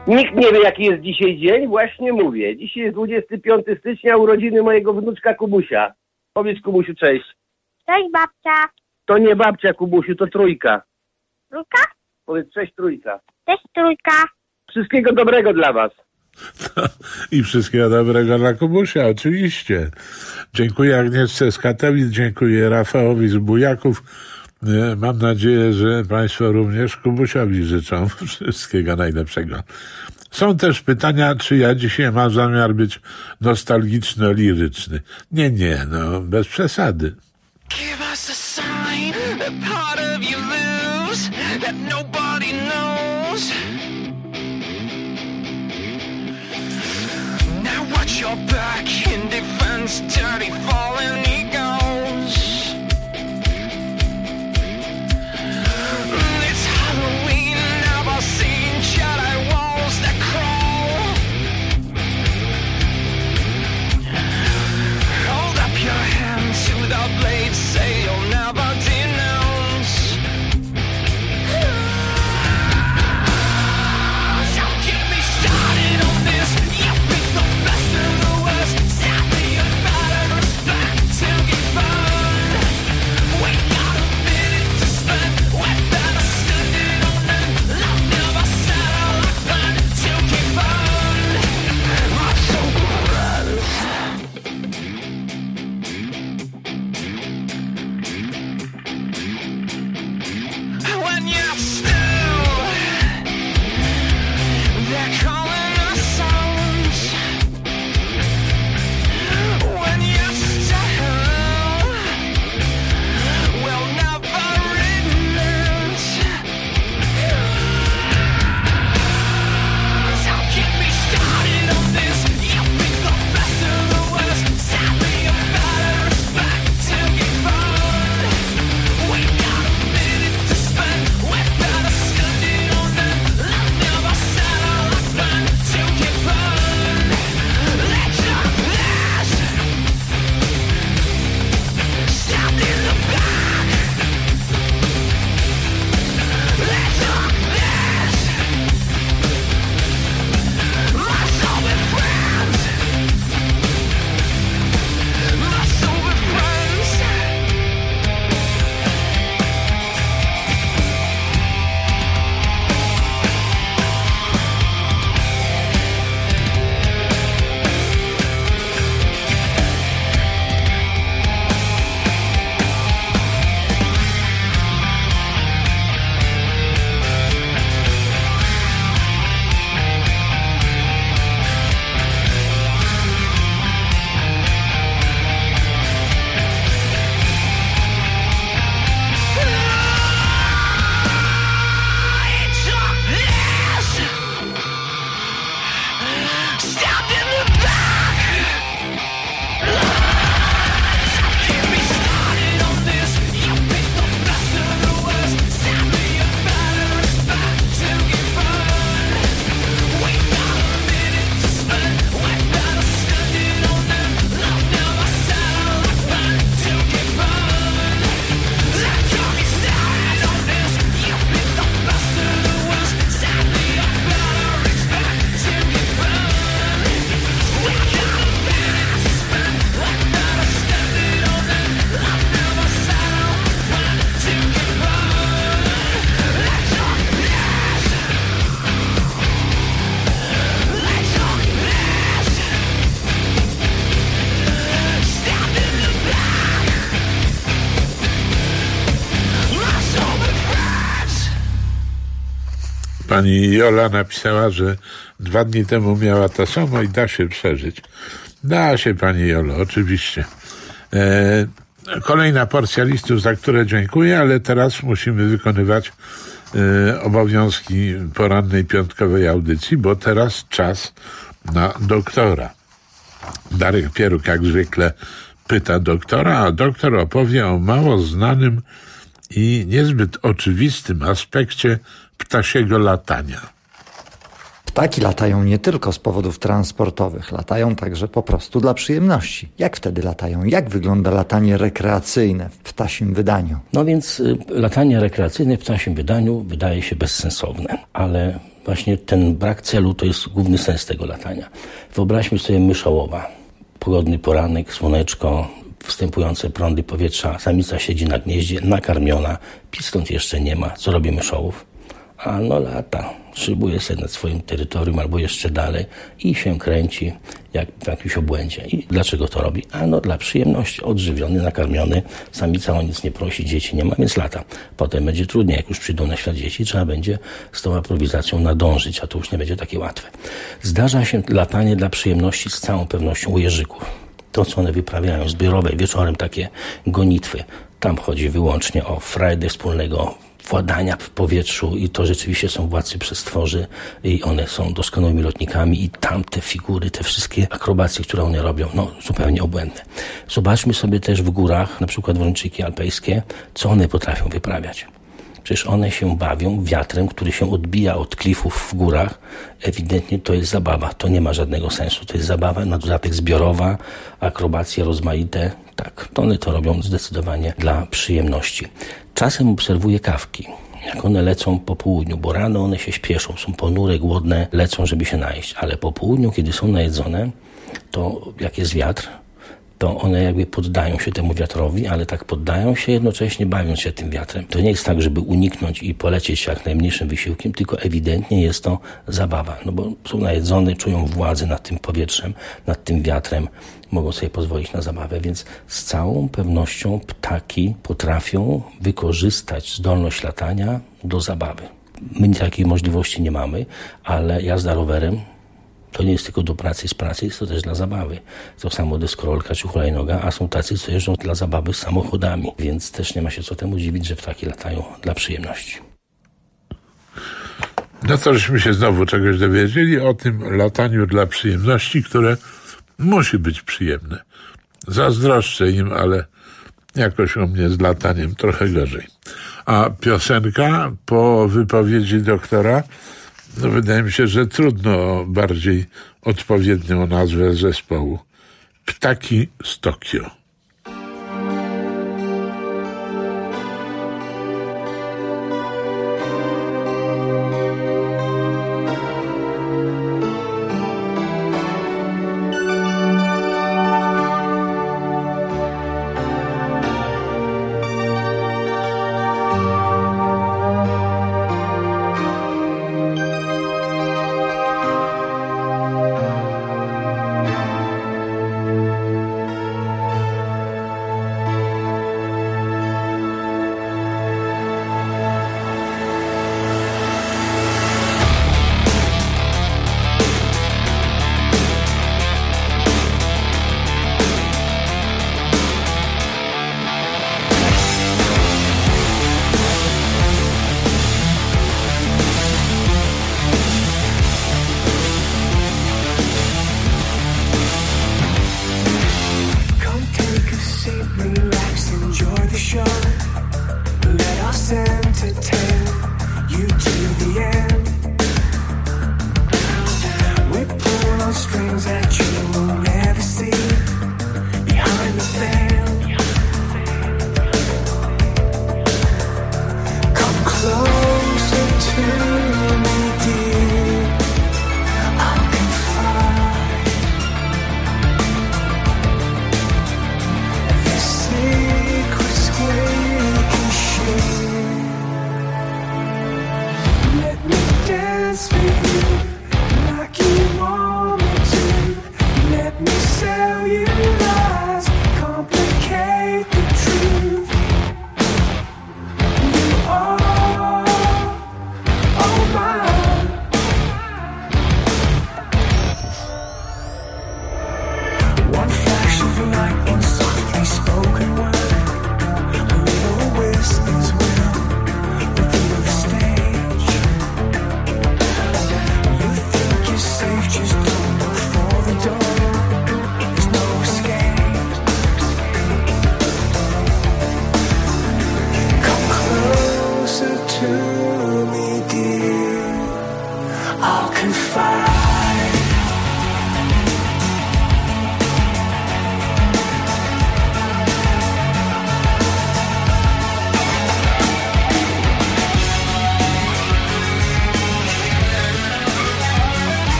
Speaker 1: Nikt nie wie, jaki jest dzisiaj dzień? Właśnie mówię. Dzisiaj jest dwudziestego piątego stycznia, urodziny mojego wnuczka Kubusia. Powiedz, Kubusiu, cześć.
Speaker 18: Cześć, babcia.
Speaker 1: To nie babcia, Kubusiu, to trójka.
Speaker 18: Trójka?
Speaker 1: Powiedz, cześć, trójka.
Speaker 18: Cześć, trójka.
Speaker 1: Wszystkiego dobrego dla was.
Speaker 3: I wszystkiego dobrego dla Kubusia, oczywiście. Dziękuję Agnieszce z Katowic, dziękuję Rafałowi z Bujaków. Mam nadzieję, że Państwo również Kubusiowi życzą wszystkiego najlepszego. Są też pytania, czy ja dzisiaj mam zamiar być nostalgiczno-liryczny. Nie, nie, no bez przesady.
Speaker 2: Give us a sign that part of you lives that nobody knows. Now watch your back in defense, dirty fallen egos. It's Halloween, now I've seen Jedi walls that crawl. Hold up your hand to the blade, say you'll never denounce. Don't get me started on this. You pick the best and the worst. Sadly, you're better respect to get burned. We got a minute to spend. We better spend it on them. Love never settle like fun to get burned. My sober friends. When you're still, they're calling us songs. When you're still, we'll never relent. Don't get me started on this. You pick the best and the worst. Sadly, you're better respect to get burned. We got a minute to spend. We better spend it on them. Love never settle like fun to get burned. Let's not last. Stabbed in the back. Let's not last. My sober friends. My sober friends. It's not last. Stabbed in the back. Don't get me started on this. You pick the best and the worst. Sadly, you're better respect to get burned. We got a minute to spend. We better spend it on them. Love never settle like fun to get burned. Don't get me started on this. You pick the best and the worst. Sadly, you're better respect to get burned. We got a minute to spend. We better spend it on them. Love never settle like fun to get burned. Let's talk less. Let's talk less. Stabbed in the back. My sober friends.
Speaker 3: Pani Jola napisała, że dwa dni temu miała to samo i da się przeżyć. Da się, pani Jolo, oczywiście. E, kolejna porcja listów, za które dziękuję, ale teraz musimy wykonywać e, obowiązki porannej piątkowej audycji, bo teraz czas na doktora. Darek Pieruk jak zwykle pyta doktora, a doktor opowie o mało znanym i niezbyt oczywistym aspekcie ptasiego latania.
Speaker 4: Ptaki latają nie tylko z powodów transportowych, latają także po prostu dla przyjemności. Jak wtedy latają? Jak wygląda latanie rekreacyjne w ptasim wydaniu?
Speaker 21: No więc y, latanie rekreacyjne w ptasim wydaniu wydaje się bezsensowne, ale
Speaker 5: Właśnie ten brak celu to jest główny sens tego latania. Wyobraźmy sobie myszołowa. Pogodny poranek, słoneczko, wstępujące prądy powietrza, samica siedzi na gnieździe, nakarmiona, piskląt jeszcze nie ma. Co robi myszołów? A no lata, szybuje sobie nad swoim terytorium albo jeszcze dalej i się kręci jak w jakimś obłędzie. I dlaczego to robi? A no dla przyjemności, odżywiony, nakarmiony, samica o nic nie prosi, dzieci nie ma, więc lata. Potem będzie trudniej, jak już przyjdą na świat dzieci, trzeba będzie z tą aprowizacją nadążyć, a to już nie będzie takie łatwe. Zdarza się latanie dla przyjemności z całą pewnością u jeżyków. To, co one wyprawiają, zbiorowe, wieczorem takie gonitwy. Tam chodzi wyłącznie o frajdę wspólnego władania w powietrzu i to rzeczywiście są władcy przestworzy i one są doskonałymi lotnikami i tamte figury, te wszystkie akrobacje, które one robią, no zupełnie obłędne. Zobaczmy sobie też w górach, na przykład wrączyki alpejskie, co one potrafią wyprawiać. Przecież one się bawią wiatrem, który się odbija od klifów w górach. Ewidentnie to jest zabawa. To nie ma żadnego sensu. To jest zabawa, na dodatek zbiorowa, akrobacje rozmaite. Tak, to one to robią zdecydowanie dla przyjemności. Czasem obserwuję kawki, jak one lecą po południu, bo rano one się śpieszą, są ponure, głodne, lecą, żeby się najeść. Ale po południu, kiedy są najedzone, to jak jest wiatr, to one jakby poddają się temu wiatrowi, ale tak poddają się jednocześnie bawiąc się tym wiatrem. To nie jest tak, żeby uniknąć i polecieć jak najmniejszym wysiłkiem, tylko ewidentnie jest to zabawa, no bo są najedzone, czują władzę nad tym powietrzem, nad tym wiatrem, mogą sobie pozwolić na zabawę, więc z całą pewnością ptaki potrafią wykorzystać zdolność latania do zabawy. My takiej możliwości nie mamy, ale jazda rowerem to nie jest tylko do pracy z pracy, jest to też dla zabawy. To samo deskorolka czy hulajnoga, a są tacy, co jeżdżą dla zabawy samochodami, więc też nie ma się co temu dziwić, że ptaki latają dla przyjemności.
Speaker 3: No to żeśmy się znowu czegoś dowiedzieli o tym lataniu dla przyjemności, które musi być przyjemne. Zazdroszczę im, ale jakoś u mnie z lataniem trochę gorzej. A piosenka po wypowiedzi doktora, no wydaje mi się, że trudno o bardziej odpowiednią nazwę zespołu. Ptaki z Tokio.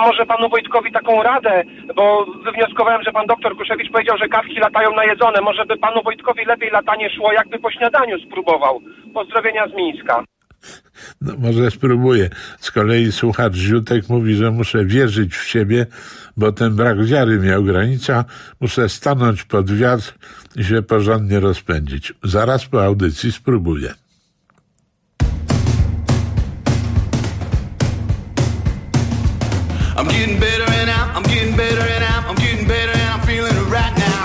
Speaker 7: może panu Wojtkowi taką radę, bo wywnioskowałem, że pan doktor Kuszewicz powiedział, że kawki latają najedzone. Może by panu Wojtkowi lepiej latanie szło, jakby po śniadaniu spróbował. Pozdrowienia z Mińska.
Speaker 3: No może spróbuję. Z kolei słuchacz Ziutek mówi, że muszę wierzyć w siebie, bo ten brak wiary mnie ogranicza. Muszę stanąć pod wiatr i się porządnie rozpędzić. Zaraz po audycji spróbuję.
Speaker 2: I'm getting better and I'm, I'm getting better and I'm, I'm getting better and I'm feeling it right now.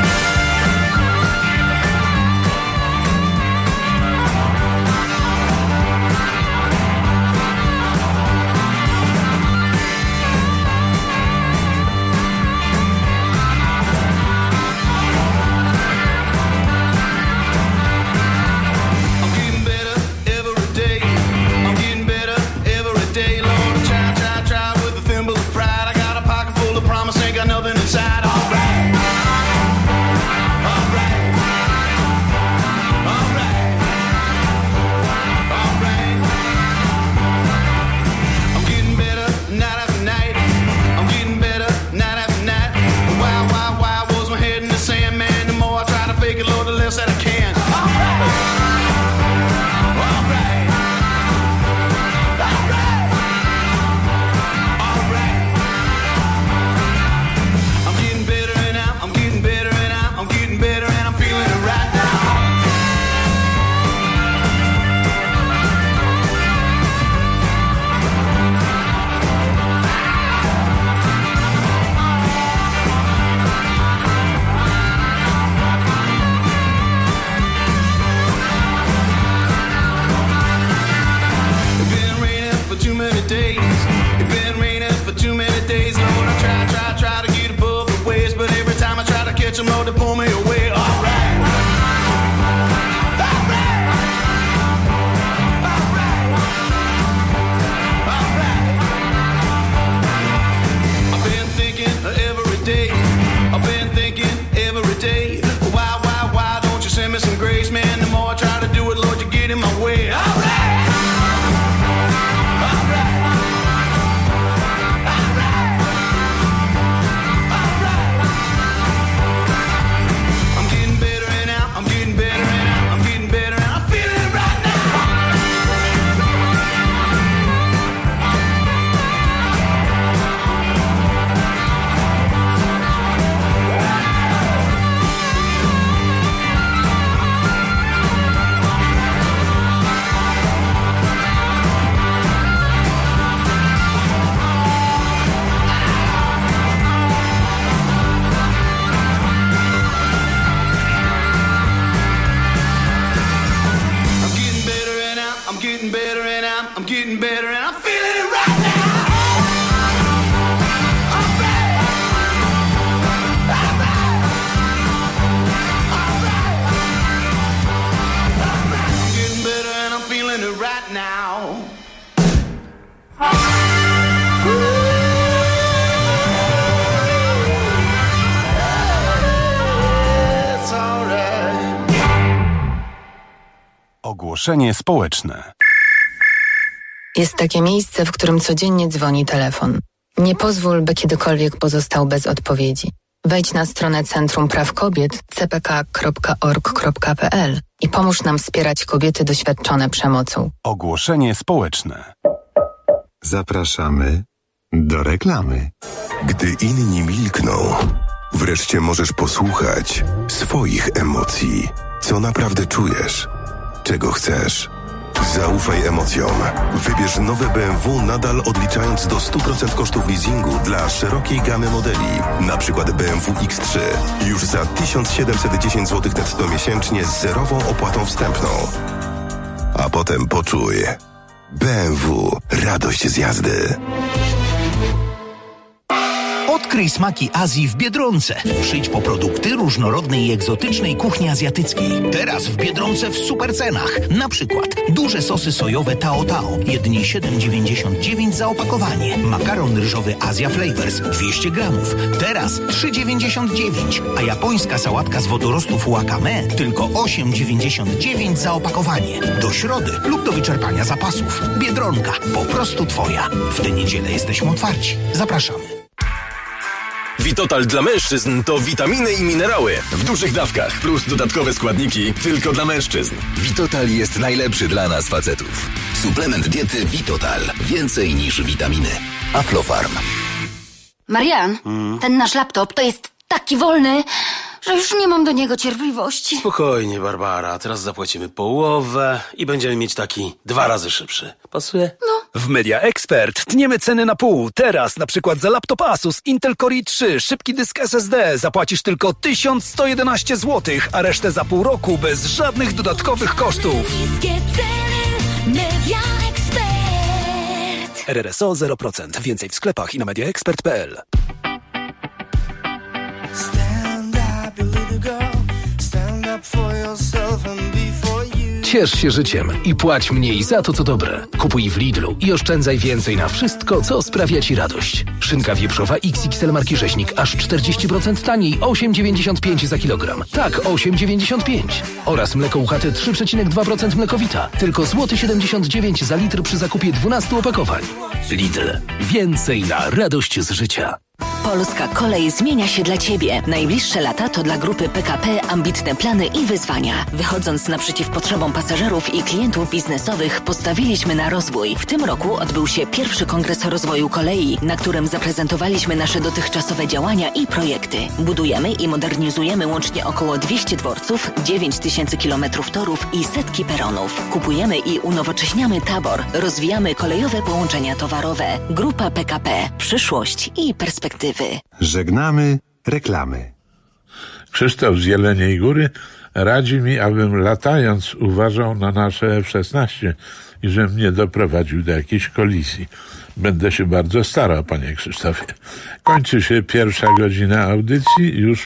Speaker 9: Ogłoszenie społeczne.
Speaker 31: Jest takie miejsce, w którym codziennie dzwoni telefon. Nie pozwól, by kiedykolwiek pozostał bez odpowiedzi. Wejdź na stronę Centrum Praw Kobiet c p k kropka org kropka p l i pomóż nam wspierać kobiety doświadczone przemocą.
Speaker 9: Ogłoszenie społeczne.
Speaker 6: Zapraszamy do reklamy.
Speaker 17: Gdy inni milkną, wreszcie możesz posłuchać swoich emocji. Co naprawdę czujesz? Czego chcesz? Zaufaj emocjom. Wybierz nowe B M W nadal odliczając do stu procent kosztów leasingu dla szerokiej gamy modeli. Na przykład B M W X trzy. Już za tysiąc siedemset dziesięć złotych netto miesięcznie z zerową opłatą wstępną. A potem poczuj. B M W. Radość z jazdy.
Speaker 12: Od Odkryj smaki Azji w Biedronce. Przyjdź po produkty różnorodnej i egzotycznej kuchni azjatyckiej. Teraz w Biedronce w super cenach. Na przykład duże sosy sojowe Tao Tao. Jedynie siedem dziewięćdziesiąt dziewięć za opakowanie. Makaron ryżowy Asia Flavors dwieście gramów. Teraz trzy dziewięćdziesiąt dziewięć. A japońska sałatka z wodorostów wakame tylko osiem dziewięćdziesiąt dziewięć za opakowanie. Do środy lub do wyczerpania zapasów. Biedronka. Po prostu twoja. W tę niedzielę jesteśmy otwarci. Zapraszamy.
Speaker 13: Vitotal dla mężczyzn to witaminy i minerały w dużych dawkach plus dodatkowe składniki tylko dla mężczyzn.
Speaker 10: Vitotal jest najlepszy dla nas facetów. Suplement diety Vitotal. Więcej niż witaminy. Aflofarm.
Speaker 14: Marian,
Speaker 21: Hmm?
Speaker 14: ten nasz laptop to jest taki wolny, że już nie mam do niego cierpliwości.
Speaker 21: Spokojnie, Barbara. Teraz zapłacimy połowę i będziemy mieć taki dwa razy szybszy. Pasuje?
Speaker 14: No.
Speaker 22: W Media Expert tniemy ceny na pół. Teraz na przykład za laptop Asus Intel Core i trzy, szybki dysk S S D zapłacisz tylko tysiąc sto jedenaście złotych, a resztę za pół roku bez żadnych dodatkowych kosztów.
Speaker 2: Media Expert.
Speaker 22: R R S O zero procent. Więcej w sklepach i na media expert kropka p l.
Speaker 11: Ciesz się życiem i płać mniej za to, co dobre. Kupuj w Lidlu i oszczędzaj więcej na wszystko, co sprawia Ci radość. Szynka wieprzowa X X L marki Rzeźnik aż czterdzieści procent taniej, osiem dziewięćdziesiąt pięć za kilogram. Tak, osiem dziewięćdziesiąt pięć. Oraz mleko U H T trzy przecinek dwa procent mlekowita. Tylko złoty siedemdziesiąt dziewięć za litr przy zakupie dwunastu opakowań. Lidl. Więcej na radość z życia.
Speaker 29: Polska Kolej zmienia się dla Ciebie. Najbliższe lata to dla grupy P K P ambitne plany i wyzwania. Wychodząc naprzeciw potrzebom pasażerów i klientów biznesowych, postawiliśmy na rozwój. W tym roku odbył się pierwszy Kongres Rozwoju Kolei, na którym zaprezentowaliśmy nasze dotychczasowe działania i projekty. Budujemy i modernizujemy łącznie około dwieście dworców, dziewięć tysięcy kilometrów torów i setki peronów. Kupujemy i unowocześniamy tabor. Rozwijamy kolejowe połączenia towarowe. Grupa P K P. Przyszłość i perspektywy.
Speaker 6: Żegnamy reklamy.
Speaker 3: Krzysztof z Jeleniej Góry radzi mi, abym latając uważał na nasze F szesnaście i żebym nie doprowadził do jakiejś kolizji. Będę się bardzo starał, panie Krzysztofie. Kończy się pierwsza godzina audycji, już